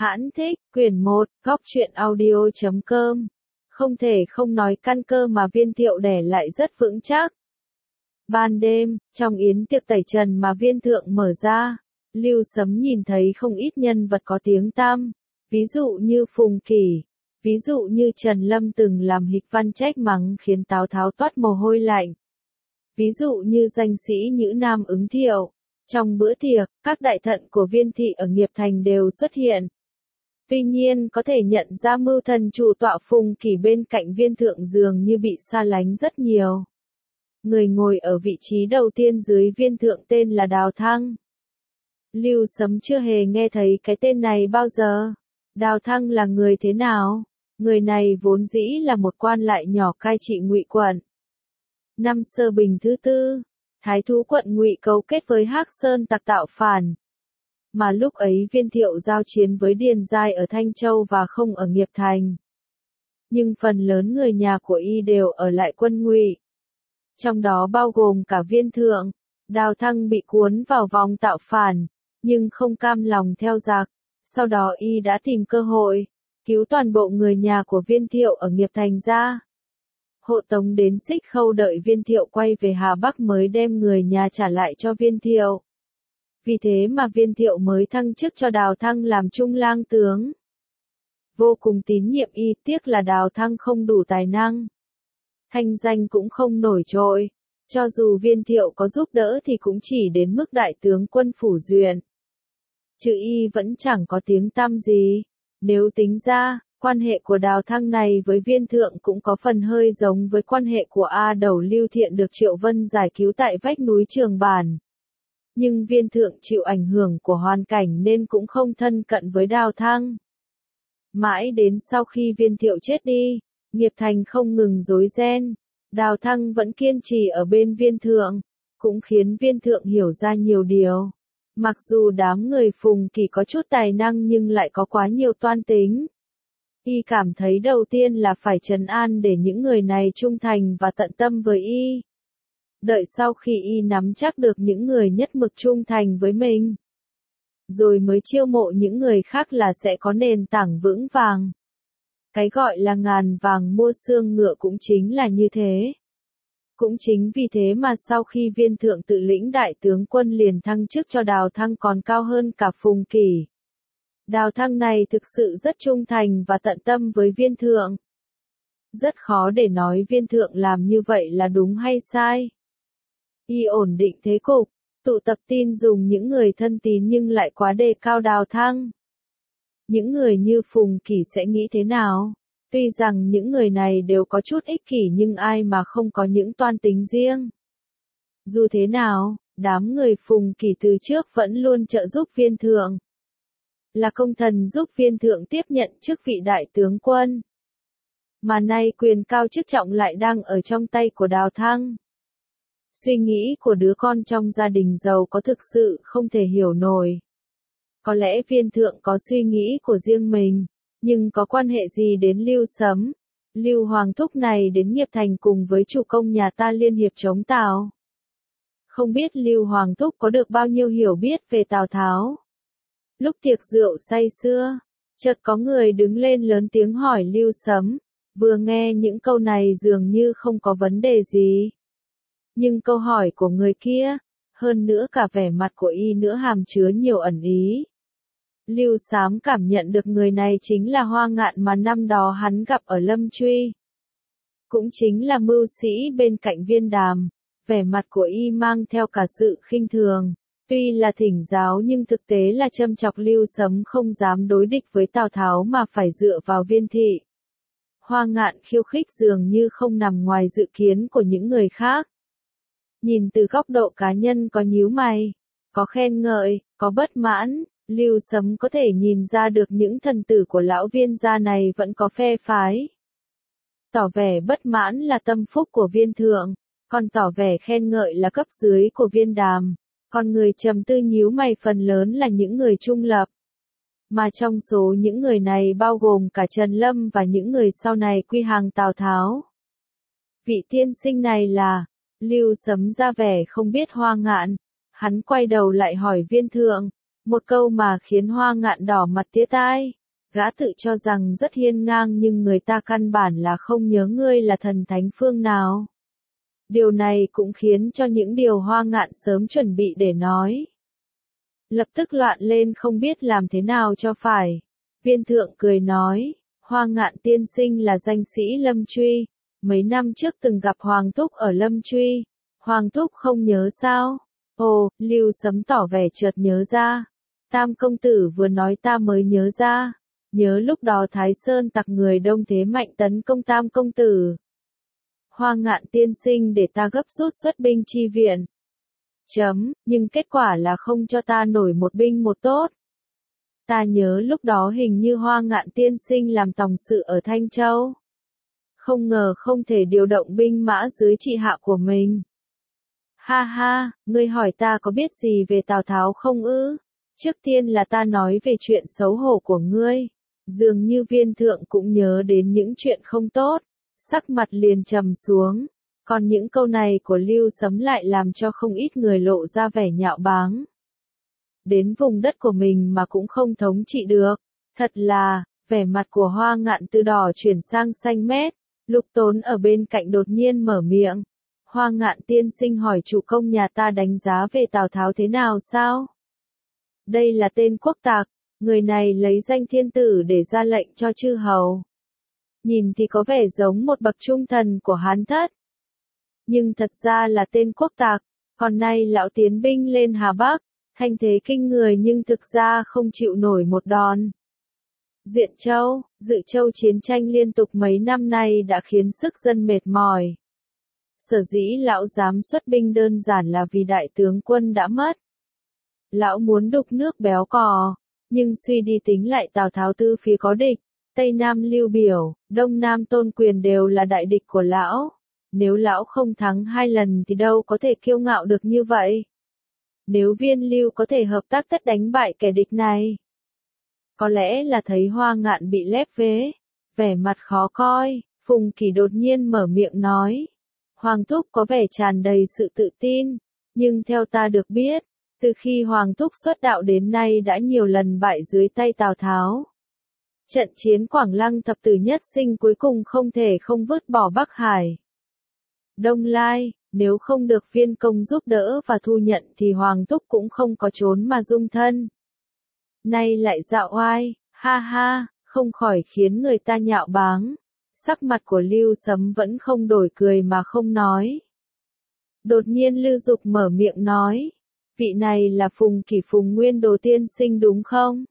Hãn thích, quyển 1, góc truyện audio.com. Không thể không nói căn cơ mà Viên Thiệu đẻ lại rất vững chắc. Ban đêm, trong yến tiệc tẩy trần mà Viên Thượng mở ra, Lưu Sấm nhìn thấy không ít nhân vật có tiếng tăm, ví dụ như Phùng Kỷ, ví dụ như Trần Lâm từng làm hịch văn trách mắng khiến Tào Tháo toát mồ hôi lạnh. Ví dụ như danh sĩ Nhữ Nam Ứng Thiệu. Trong bữa tiệc, các đại thận của Viên thị ở Nghiệp Thành đều xuất hiện. Tuy nhiên có thể nhận ra mưu thần chủ tọa Phùng Kỷ bên cạnh Viên Thượng dường như bị xa lánh rất nhiều. Người ngồi ở vị trí đầu tiên dưới Viên Thượng tên là Đào Thăng. Lưu Sấm chưa hề nghe thấy cái tên này bao giờ. Đào Thăng là người thế nào? Người này vốn dĩ là một quan lại nhỏ cai trị Ngụy quận. Năm Sơ Bình thứ tư, Thái thú quận Ngụy cấu kết với Hắc Sơn tặc tạo phản. Mà lúc ấy Viên Thiệu giao chiến với Điền Giai ở Thanh Châu và không ở Nghiệp Thành. Nhưng phần lớn người nhà của y đều ở lại quân Ngụy. Trong đó bao gồm cả Viên Thượng. Đào Thăng bị cuốn vào vòng tạo phản, nhưng không cam lòng theo giặc. Sau đó y đã tìm cơ hội, cứu toàn bộ người nhà của Viên Thiệu ở Nghiệp Thành ra. Hộ tống đến Xích Khâu đợi Viên Thiệu quay về Hà Bắc mới đem người nhà trả lại cho Viên Thiệu. Vì thế mà Viên Thiệu mới thăng chức cho Đào Thăng làm trung lang tướng. Vô cùng tín nhiệm y, tiếc là Đào Thăng không đủ tài năng. Thanh danh cũng không nổi trội. Cho dù Viên Thiệu có giúp đỡ thì cũng chỉ đến mức đại tướng quân phủ duyện. Chứ y vẫn chẳng có tiếng tăm gì. Nếu tính ra, quan hệ của Đào Thăng này với Viên Thượng cũng có phần hơi giống với quan hệ của A Đầu Lưu Thiện được Triệu Vân giải cứu tại vách núi Trường Bản. Nhưng Viên Thượng chịu ảnh hưởng của hoàn cảnh nên cũng không thân cận với Đào Thăng. Mãi đến sau khi Viên Thiệu chết đi, Nghiệp Thành không ngừng rối ren, Đào Thăng vẫn kiên trì ở bên Viên Thượng, cũng khiến Viên Thượng hiểu ra nhiều điều. Mặc dù đám người Phùng Kỷ có chút tài năng nhưng lại có quá nhiều toan tính. Y cảm thấy đầu tiên là phải trấn an để những người này trung thành và tận tâm với y. Đợi sau khi y nắm chắc được những người nhất mực trung thành với mình, rồi mới chiêu mộ những người khác là sẽ có nền tảng vững vàng. Cái gọi là ngàn vàng mua xương ngựa cũng chính là như thế. Cũng chính vì thế mà sau khi Viên Thượng tự lĩnh đại tướng quân liền thăng chức cho Đào Thăng còn cao hơn cả Phùng Kỷ. Đào Thăng này thực sự rất trung thành và tận tâm với Viên Thượng. Rất khó để nói Viên Thượng làm như vậy là đúng hay sai. Y ổn định thế cục, tụ tập tin dùng những người thân tín nhưng lại quá đề cao Đào Thăng. Những người như Phùng Kỷ sẽ nghĩ thế nào? Tuy rằng những người này đều có chút ích kỷ nhưng ai mà không có những toan tính riêng. Dù thế nào, đám người Phùng Kỷ từ trước vẫn luôn trợ giúp Viên Thượng. Là công thần giúp Viên Thượng tiếp nhận chức vị đại tướng quân. Mà nay quyền cao chức trọng lại đang ở trong tay của Đào Thăng. Suy nghĩ của đứa con trong gia đình giàu có thực sự không thể hiểu nổi. Có lẽ Viên Thượng có suy nghĩ của riêng mình, nhưng có quan hệ gì đến Lưu Sấm? Lưu Hoàng Thúc này đến Nghiệp Thành cùng với chủ công nhà ta liên hiệp chống Tào. Không biết Lưu Hoàng Thúc có được bao nhiêu hiểu biết về Tào Tháo. Lúc tiệc rượu say sưa, chợt có người đứng lên lớn tiếng hỏi Lưu Sấm, vừa nghe những câu này dường như không có vấn đề gì. Nhưng câu hỏi của người kia, hơn nữa cả vẻ mặt của y nữa hàm chứa nhiều ẩn ý. Lưu Sám cảm nhận được người này chính là Hoa Ngạn mà năm đó hắn gặp ở Lâm Truy. Cũng chính là mưu sĩ bên cạnh Viên Đàm, vẻ mặt của y mang theo cả sự khinh thường. Tuy là thỉnh giáo nhưng thực tế là châm chọc Lưu Sấm không dám đối địch với Tào Tháo mà phải dựa vào Viên thị. Hoa Ngạn khiêu khích dường như không nằm ngoài dự kiến của những người khác. Nhìn từ góc độ cá nhân có nhíu mày, có khen ngợi, có bất mãn, Lưu Sấm có thể nhìn ra được những thần tử của lão Viên gia này vẫn có phe phái. Tỏ vẻ bất mãn là tâm phúc của Viên Thượng, còn tỏ vẻ khen ngợi là cấp dưới của Viên Đàm. Còn người trầm tư nhíu mày phần lớn là những người trung lập. Mà trong số những người này bao gồm cả Trần Lâm và những người sau này quy hàng Tào Tháo. Vị tiên sinh này là, Lưu Sấm ra vẻ không biết Hoa Ngạn. Hắn quay đầu lại hỏi Viên Thượng, Một câu mà khiến Hoa Ngạn đỏ mặt tía tai. Gã tự cho rằng rất hiên ngang nhưng người ta căn bản là không nhớ ngươi là thần thánh phương nào. Điều này cũng khiến cho những điều Hoa Ngạn sớm chuẩn bị để nói. Lập tức loạn lên không biết làm thế nào cho phải. Viên thượng cười nói, Hoa Ngạn tiên sinh là danh sĩ Lâm Truy, mấy năm trước từng gặp Hoàng Thúc ở Lâm Truy, Hoàng Thúc không nhớ sao? Ồ, Lưu Sấm tỏ vẻ chợt nhớ ra. Tam công tử vừa nói ta mới nhớ ra, nhớ lúc đó Thái Sơn tặc người đông thế mạnh tấn công Tam công tử. Hoa Ngạn tiên sinh để ta gấp rút xuất binh chi viện. Nhưng kết quả là không cho ta nổi một binh một tốt. Ta nhớ lúc đó hình như Hoa Ngạn tiên sinh làm tòng sự ở Thanh Châu. Không ngờ không thể điều động binh mã dưới trị hạ của mình. Ha ha, ngươi hỏi ta có biết gì về Tào Tháo không ư? Trước tiên là ta nói về chuyện xấu hổ của ngươi. Dường như viên thượng cũng nhớ đến những chuyện không tốt, sắc mặt liền trầm xuống. Còn những câu này của Lưu Sấm lại làm cho không ít người lộ ra vẻ nhạo báng. Đến vùng đất của mình mà cũng không thống trị được. Thật là, vẻ mặt của Hoa Ngạn từ đỏ chuyển sang xanh mét. Lục Tốn ở bên cạnh đột nhiên mở miệng. Hoa Ngạn tiên sinh hỏi chủ công nhà ta đánh giá về Tào Tháo thế nào sao? Đây là tên quốc tặc, người này lấy danh thiên tử để ra lệnh cho chư hầu. Nhìn thì có vẻ giống một bậc trung thần của Hán Thất. Nhưng thật ra là tên quốc tặc, còn nay lão tiến binh lên Hà Bắc, thanh thế kinh người nhưng thực ra không chịu nổi một đòn. Duyện Châu, Dự Châu chiến tranh liên tục mấy năm nay đã khiến sức dân mệt mỏi. Sở dĩ lão dám xuất binh đơn giản là vì đại tướng quân đã mất. Lão muốn đục nước béo cò, nhưng suy đi tính lại Tào Tháo tư phía có địch, Tây Nam Lưu Biểu, Đông Nam Tôn Quyền đều là đại địch của lão. Nếu lão không thắng 2 lần thì đâu có thể kiêu ngạo được như vậy. Nếu Viên Lưu có thể hợp tác tất đánh bại kẻ địch này. Có lẽ là thấy Hoa Ngạn bị lép vế, vẻ mặt khó coi, Phùng Kỳ đột nhiên mở miệng nói. Hoàng Thúc có vẻ tràn đầy sự tự tin, nhưng theo ta được biết, từ khi Hoàng Thúc xuất đạo đến nay đã nhiều lần bại dưới tay Tào Tháo. Trận chiến Quảng Lăng thập tử nhất sinh cuối cùng không thể không vứt bỏ Bắc Hải. Đông Lai, nếu không được Viên công giúp đỡ và thu nhận thì Hoàng Thúc cũng không có trốn mà dung thân. Nay lại dạo oai, ha ha, không khỏi khiến người ta nhạo báng. Sắc mặt của Lưu Sấm vẫn không đổi cười mà không nói. Đột nhiên Lưu Dục mở miệng nói. Vị này là Phùng Kỷ Phùng Nguyên Đồ tiên sinh đúng không?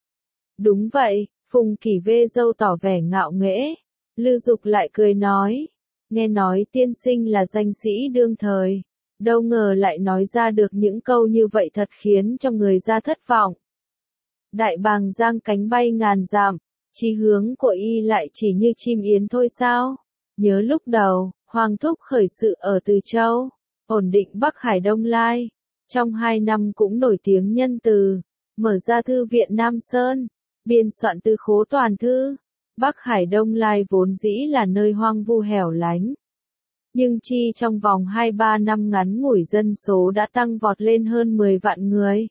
Đúng vậy, Phùng Kỷ vê râu tỏ vẻ ngạo nghễ. Lưu Dục lại cười nói. Nghe nói tiên sinh là danh sĩ đương thời. Đâu ngờ lại nói ra được những câu như vậy thật khiến cho người ta thất vọng. Đại bàng giang cánh bay ngàn dặm, chí hướng của y lại chỉ như chim yến thôi sao? Nhớ lúc đầu, Hoàng Thúc khởi sự ở Từ Châu, ổn định Bắc Hải Đông Lai. Trong 2 năm cũng nổi tiếng nhân từ, mở ra thư viện Nam Sơn, biên soạn tư khố toàn thư. Bắc Hải Đông Lai vốn dĩ là nơi hoang vu hẻo lánh. Nhưng chi trong vòng 2-3 năm ngắn ngủi dân số đã tăng vọt lên hơn 10 vạn người.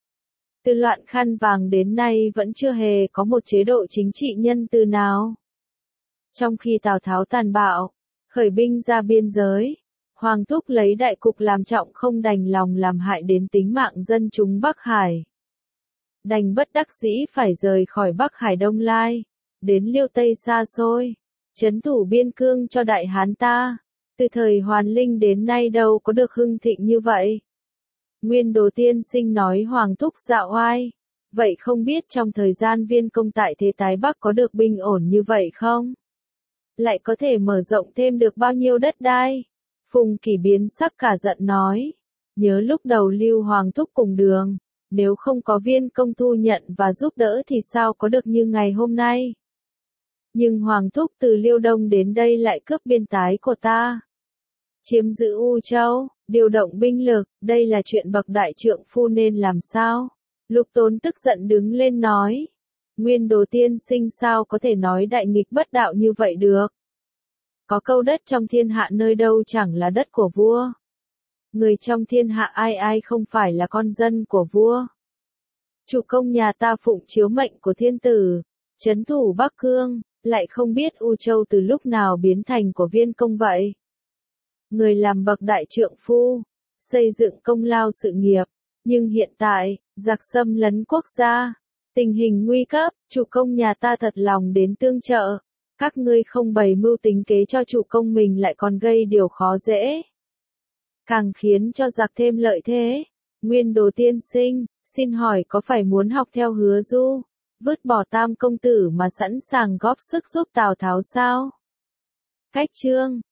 Từ loạn khăn vàng đến nay vẫn chưa hề có một chế độ chính trị nhân từ nào. Trong khi Tào Tháo tàn bạo, khởi binh ra biên giới, Hoàng Thúc lấy đại cục làm trọng không đành lòng làm hại đến tính mạng dân chúng Bắc Hải. Đành bất đắc dĩ phải rời khỏi Bắc Hải Đông Lai, đến Liêu Tây xa xôi, trấn thủ biên cương cho Đại Hán ta. Từ thời Hoàn Linh đến nay đâu có được hưng thịnh như vậy. Nguyên Đồ tiên sinh nói Hoàng Thúc dạo oai. Vậy không biết trong thời gian Viên công tại thế Tái Bắc có được bình ổn như vậy không? Lại có thể mở rộng thêm được bao nhiêu đất đai? Phùng Kỳ biến sắc cả giận nói. Nhớ lúc đầu Lưu Hoàng Thúc cùng đường, nếu không có Viên công thu nhận và giúp đỡ thì sao có được như ngày hôm nay? Nhưng Hoàng Thúc từ Liêu Đông đến đây lại cướp biên tái của ta. Chiếm giữ U Châu, điều động binh lực, đây là chuyện bậc đại trượng phu nên làm sao? Lục Tốn tức giận đứng lên nói. Nguyên Đồ tiên sinh sao có thể nói đại nghịch bất đạo như vậy được? Có câu đất trong thiên hạ nơi đâu chẳng là đất của vua. Người trong thiên hạ ai ai không phải là con dân của vua. Chủ công nhà ta phụng chiếu mệnh của thiên tử, trấn thủ Bắc Cương, lại không biết U Châu từ lúc nào biến thành của Viên công vậy. Người làm bậc đại trượng phu, xây dựng công lao sự nghiệp, nhưng hiện tại, giặc xâm lấn quốc gia, tình hình nguy cấp, chủ công nhà ta thật lòng đến tương trợ. Các ngươi không bày mưu tính kế cho chủ công mình lại còn gây điều khó dễ, càng khiến cho giặc thêm lợi thế. Nguyên Đồ tiên sinh, xin hỏi có phải muốn học theo Hứa Du, vứt bỏ Tam công tử mà sẵn sàng góp sức giúp Tào Tháo sao? Cách chương